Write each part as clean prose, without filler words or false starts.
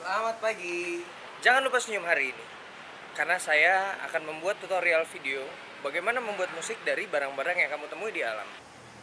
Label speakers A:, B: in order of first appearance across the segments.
A: Selamat pagi. Jangan lupa senyum hari ini, karena saya akan membuat tutorial video bagaimana membuat musik dari barang-barang yang kamu temui di alam.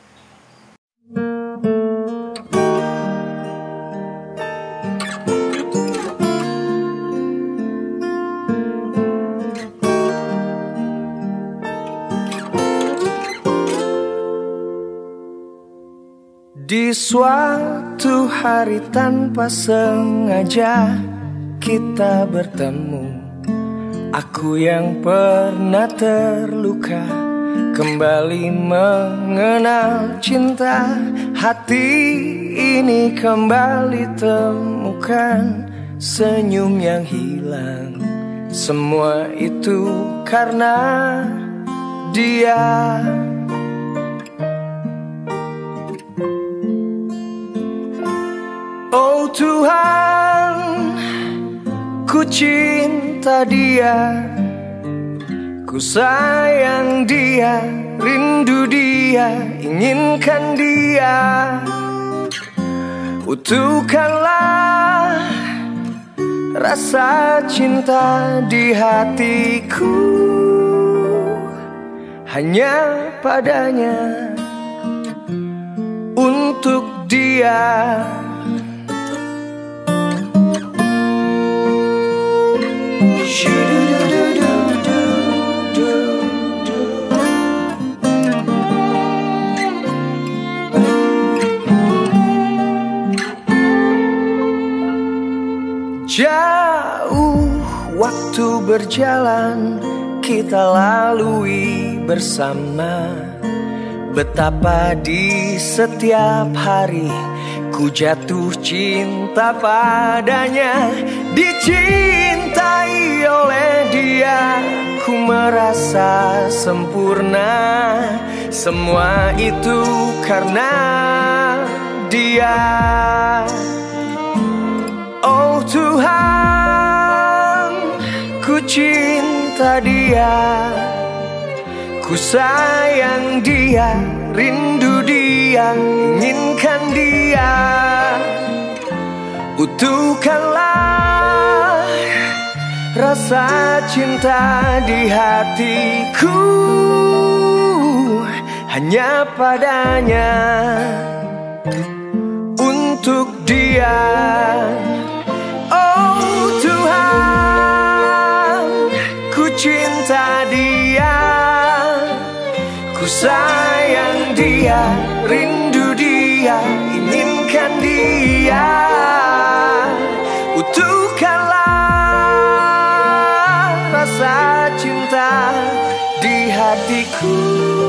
A: Di suatu hari tanpa sengaja kita bertemu. Aku yang pernah terluka kembali mengenal cinta. Hati ini kembali temukan senyum yang hilang. Semua itu karena dia. Oh Tuhan, ku cinta dia, ku sayang dia, rindu dia, inginkan dia. Utuhkanlah rasa cinta di hatiku, hanya padanya, untuk dia. Jauh waktu berjalan kita lalui bersama. Betapa di setiap hari ku jatuh cinta padanya. Dicintai oleh dia ku merasa sempurna. Semua itu karena dia. Oh Tuhan, ku cinta dia, ku sayang dia, rindu dia, inginkan dia. Utuhkanlah rasa cinta di hatiku, hanya padanya, untuk dia. Oh Tuhan, ku cinta dia, ku sayang dia, rindu dia, inginkan dia. Utuhkanlah rasa cinta di hatiku,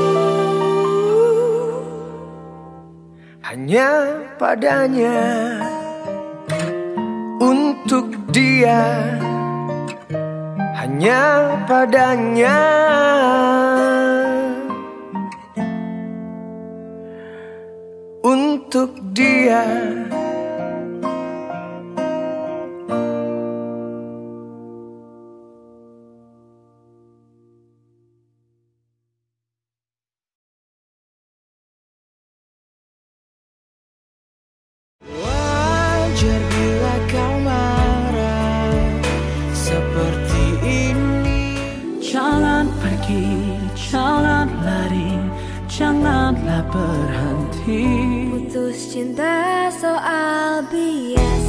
A: hanya padanya, untuk dia, hanya padanya, untuk dia. Wajar bila kau marah seperti ini.
B: Jangan pergi, jangan lari, janganlah berhenti.
C: Putus cinta soal biasa.